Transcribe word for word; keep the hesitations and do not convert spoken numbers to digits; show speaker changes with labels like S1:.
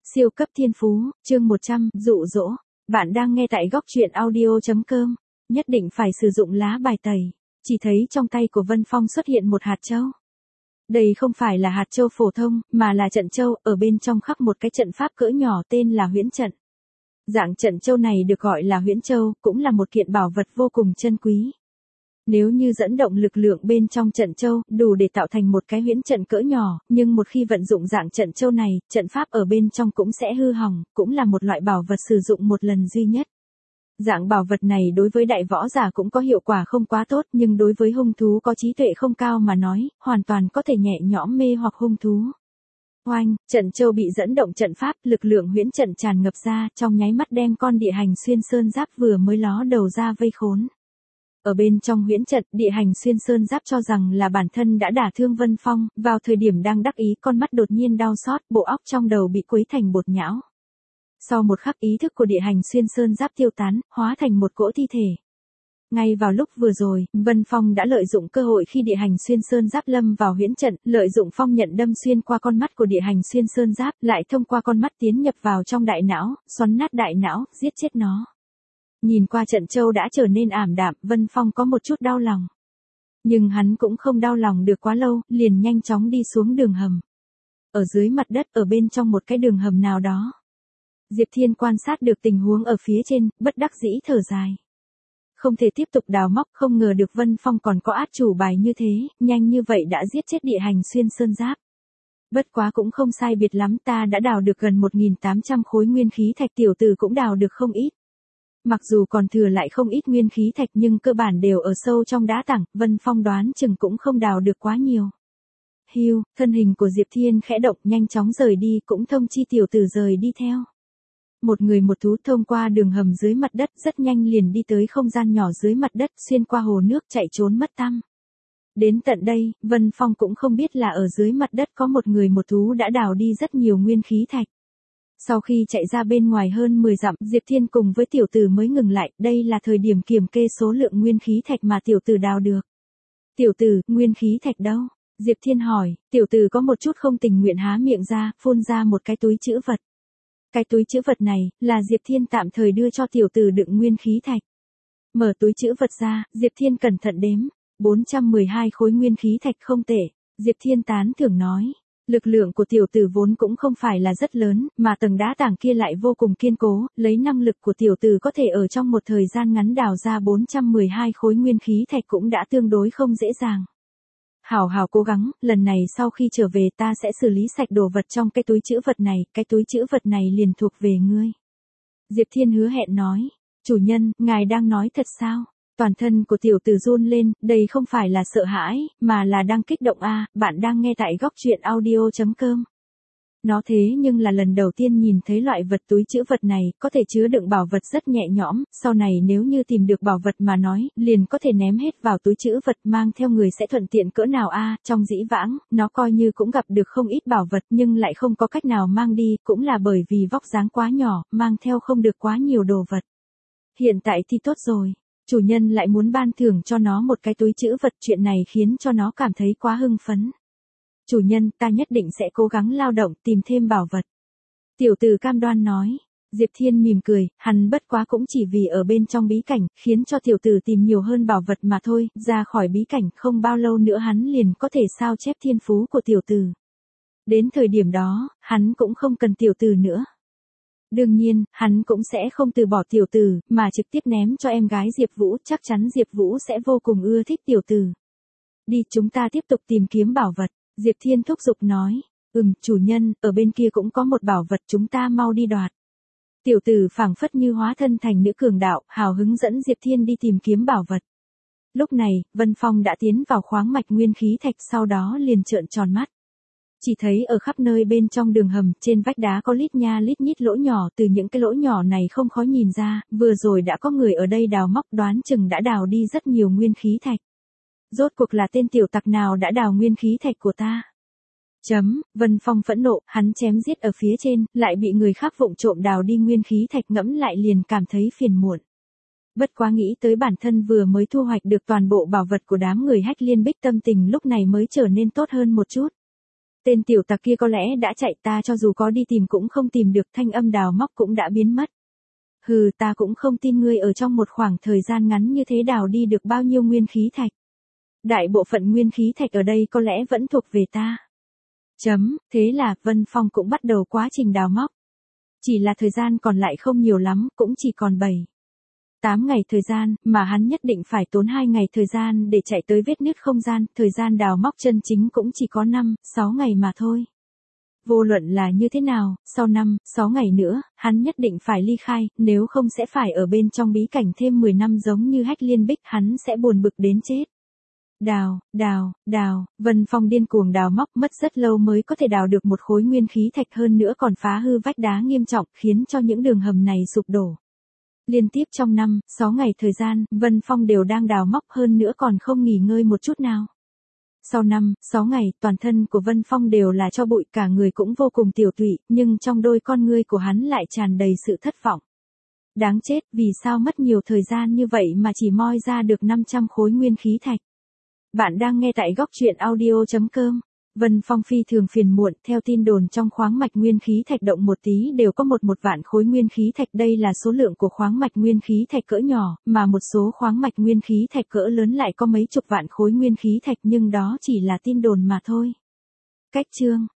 S1: Siêu cấp thiên phú, chương một trăm, dụ dỗ. Bạn đang nghe tại góc truyện audio chấm com. Nhất định phải sử dụng lá bài tẩy. Chỉ thấy trong tay của Vân Phong xuất hiện một hạt châu. Đây không phải là hạt châu phổ thông, mà là trận châu, ở bên trong khắc một cái trận pháp cỡ nhỏ tên là huyễn trận. Dạng trận châu này được gọi là huyễn châu, cũng là một kiện bảo vật vô cùng chân quý. Nếu như dẫn động lực lượng bên trong trận châu, đủ để tạo thành một cái huyễn trận cỡ nhỏ, nhưng một khi vận dụng dạng trận châu này, trận pháp ở bên trong cũng sẽ hư hỏng, cũng là một loại bảo vật sử dụng một lần duy nhất. Dạng bảo vật này đối với đại võ giả cũng có hiệu quả không quá tốt, nhưng đối với hung thú có trí tuệ không cao mà nói, hoàn toàn có thể nhẹ nhõm mê hoặc hung thú. Oanh, trận châu bị dẫn động trận pháp, lực lượng huyễn trận tràn ngập ra, trong nháy mắt đem con địa hành xuyên sơn giáp vừa mới ló đầu ra vây khốn. Ở bên trong huyễn trận, địa hành xuyên sơn giáp cho rằng là bản thân đã đả thương Vân Phong, vào thời điểm đang đắc ý con mắt đột nhiên đau xót, bộ óc trong đầu bị quấy thành bột nhão. Sau một khắc ý thức của địa hành xuyên sơn giáp tiêu tán, hóa thành một cỗ thi thể. Ngay vào lúc vừa rồi, Vân Phong đã lợi dụng cơ hội khi địa hành xuyên sơn giáp lâm vào huyễn trận, lợi dụng phong nhận đâm xuyên qua con mắt của địa hành xuyên sơn giáp, lại thông qua con mắt tiến nhập vào trong đại não, xoắn nát đại não, giết chết nó. Nhìn qua trận châu đã trở nên ảm đạm, Vân Phong có một chút đau lòng. Nhưng hắn cũng không đau lòng được quá lâu, liền nhanh chóng đi xuống đường hầm. Ở dưới mặt đất, ở bên trong một cái đường hầm nào đó. Diệp Thiên quan sát được tình huống ở phía trên, bất đắc dĩ thở dài. Không thể tiếp tục đào móc, không ngờ được Vân Phong còn có át chủ bài như thế, nhanh như vậy đã giết chết địa hành xuyên sơn giáp. Bất quá cũng không sai biệt lắm, ta đã đào được gần một nghìn tám trăm khối nguyên khí thạch, tiểu tử cũng đào được không ít. Mặc dù còn thừa lại không ít nguyên khí thạch nhưng cơ bản đều ở sâu trong đá tảng, Vân Phong đoán chừng cũng không đào được quá nhiều. Hiu, thân hình của Diệp Thiên khẽ động nhanh chóng rời đi, cũng thông chi tiểu tử rời đi theo. Một người một thú thông qua đường hầm dưới mặt đất rất nhanh liền đi tới không gian nhỏ dưới mặt đất, xuyên qua hồ nước chạy trốn mất tăm. Đến tận đây, Vân Phong cũng không biết là ở dưới mặt đất có một người một thú đã đào đi rất nhiều nguyên khí thạch. Sau khi chạy ra bên ngoài hơn mười dặm, Diệp Thiên cùng với tiểu tử mới ngừng lại, đây là thời điểm kiểm kê số lượng nguyên khí thạch mà tiểu tử đào được. Tiểu tử, nguyên khí thạch đâu? Diệp Thiên hỏi, tiểu tử có một chút không tình nguyện há miệng ra, phun ra một cái túi trữ vật. Cái túi trữ vật này, là Diệp Thiên tạm thời đưa cho tiểu tử đựng nguyên khí thạch. Mở túi trữ vật ra, Diệp Thiên cẩn thận đếm, bốn trăm mười hai khối nguyên khí thạch không tệ, Diệp Thiên tán thưởng nói. Lực lượng của tiểu tử vốn cũng không phải là rất lớn, mà tầng đá tảng kia lại vô cùng kiên cố, lấy năng lực của tiểu tử có thể ở trong một thời gian ngắn đào ra bốn trăm mười hai khối nguyên khí thạch cũng đã tương đối không dễ dàng. Hảo hảo cố gắng, lần này sau khi trở về ta sẽ xử lý sạch đồ vật trong cái túi trữ vật này, cái túi trữ vật này liền thuộc về ngươi. Diệp Thiên hứa hẹn nói, chủ nhân, ngài đang nói thật sao? Toàn thân của tiểu tử run lên, đây không phải là sợ hãi, mà là đang kích động a. À, bạn đang nghe tại góc truyện audio chấm com. Nó thế nhưng là lần đầu tiên nhìn thấy loại vật túi trữ vật này, có thể chứa đựng bảo vật rất nhẹ nhõm, sau này nếu như tìm được bảo vật mà nói, liền có thể ném hết vào túi trữ vật mang theo người sẽ thuận tiện cỡ nào a. À, trong dĩ vãng, nó coi như cũng gặp được không ít bảo vật nhưng lại không có cách nào mang đi, cũng là bởi vì vóc dáng quá nhỏ, mang theo không được quá nhiều đồ vật. Hiện tại thì tốt rồi. Chủ nhân lại muốn ban thưởng cho nó một cái túi trữ vật, chuyện này khiến cho nó cảm thấy quá hưng phấn. Chủ nhân, ta nhất định sẽ cố gắng lao động tìm thêm bảo vật. Tiểu tử cam đoan nói. Diệp Thiên mỉm cười, hắn bất quá cũng chỉ vì ở bên trong bí cảnh, khiến cho tiểu tử tìm nhiều hơn bảo vật mà thôi, ra khỏi bí cảnh không bao lâu nữa hắn liền có thể sao chép thiên phú của tiểu tử. Đến thời điểm đó, hắn cũng không cần tiểu tử nữa. Đương nhiên, hắn cũng sẽ không từ bỏ tiểu tử, mà trực tiếp ném cho em gái Diệp Vũ, chắc chắn Diệp Vũ sẽ vô cùng ưa thích tiểu tử. Đi, chúng ta tiếp tục tìm kiếm bảo vật, Diệp Thiên thúc giục nói, ừm, chủ nhân, ở bên kia cũng có một bảo vật, chúng ta mau đi đoạt. Tiểu tử phảng phất như hóa thân thành nữ cường đạo, hào hứng dẫn Diệp Thiên đi tìm kiếm bảo vật. Lúc này, Vân Phong đã tiến vào khoáng mạch nguyên khí thạch, sau đó liền trợn tròn mắt. Chỉ thấy ở khắp nơi bên trong đường hầm, trên vách đá có lít nha lít nhít lỗ nhỏ, từ những cái lỗ nhỏ này không khó nhìn ra, vừa rồi đã có người ở đây đào móc, đoán chừng đã đào đi rất nhiều nguyên khí thạch. Rốt cuộc là tên tiểu tặc nào đã đào nguyên khí thạch của ta? Chấm, Vân Phong phẫn nộ, hắn chém giết ở phía trên, lại bị người khác vụng trộm đào đi nguyên khí thạch, ngẫm lại liền cảm thấy phiền muộn. Bất quá nghĩ tới bản thân vừa mới thu hoạch được toàn bộ bảo vật của đám người Hách Liên Bích, tâm tình lúc này mới trở nên tốt hơn một chút. Tên tiểu tặc kia có lẽ đã chạy, ta cho dù có đi tìm cũng không tìm được, thanh âm đào móc cũng đã biến mất. Hừ, ta cũng không tin ngươi ở trong một khoảng thời gian ngắn như thế đào đi được bao nhiêu nguyên khí thạch. Đại bộ phận nguyên khí thạch ở đây có lẽ vẫn thuộc về ta. Chấm, thế là Vân Phong cũng bắt đầu quá trình đào móc. Chỉ là thời gian còn lại không nhiều lắm, cũng chỉ còn bảy, tám ngày thời gian, mà hắn nhất định phải tốn hai ngày thời gian để chạy tới vết nứt không gian, thời gian đào móc chân chính cũng chỉ có năm, sáu ngày mà thôi. Vô luận là như thế nào, sau năm, sáu ngày nữa, hắn nhất định phải ly khai, nếu không sẽ phải ở bên trong bí cảnh thêm mười năm giống như Hách Liên Bích, hắn sẽ buồn bực đến chết. Đào, đào, đào, Vân Phong điên cuồng đào móc, mất rất lâu mới có thể đào được một khối nguyên khí thạch, hơn nữa còn phá hư vách đá nghiêm trọng, khiến cho những đường hầm này sụp đổ. Liên tiếp trong năm, sáu ngày thời gian, Vân Phong đều đang đào móc, hơn nữa còn không nghỉ ngơi một chút nào. Sau năm, sáu ngày, toàn thân của Vân Phong đều là tro bụi, cả người cũng vô cùng tiểu tụy, nhưng trong đôi con ngươi của hắn lại tràn đầy sự thất vọng. Đáng chết, vì sao mất nhiều thời gian như vậy mà chỉ moi ra được năm trăm khối nguyên khí thạch. Bạn đang nghe tại góc truyện audio chấm com. Vân Phong phi thường phiền muộn, theo tin đồn trong khoáng mạch nguyên khí thạch động một tí đều có một một vạn khối nguyên khí thạch, đây là số lượng của khoáng mạch nguyên khí thạch cỡ nhỏ, mà một số khoáng mạch nguyên khí thạch cỡ lớn lại có mấy chục vạn khối nguyên khí thạch, nhưng đó chỉ là tin đồn mà thôi. Cách chương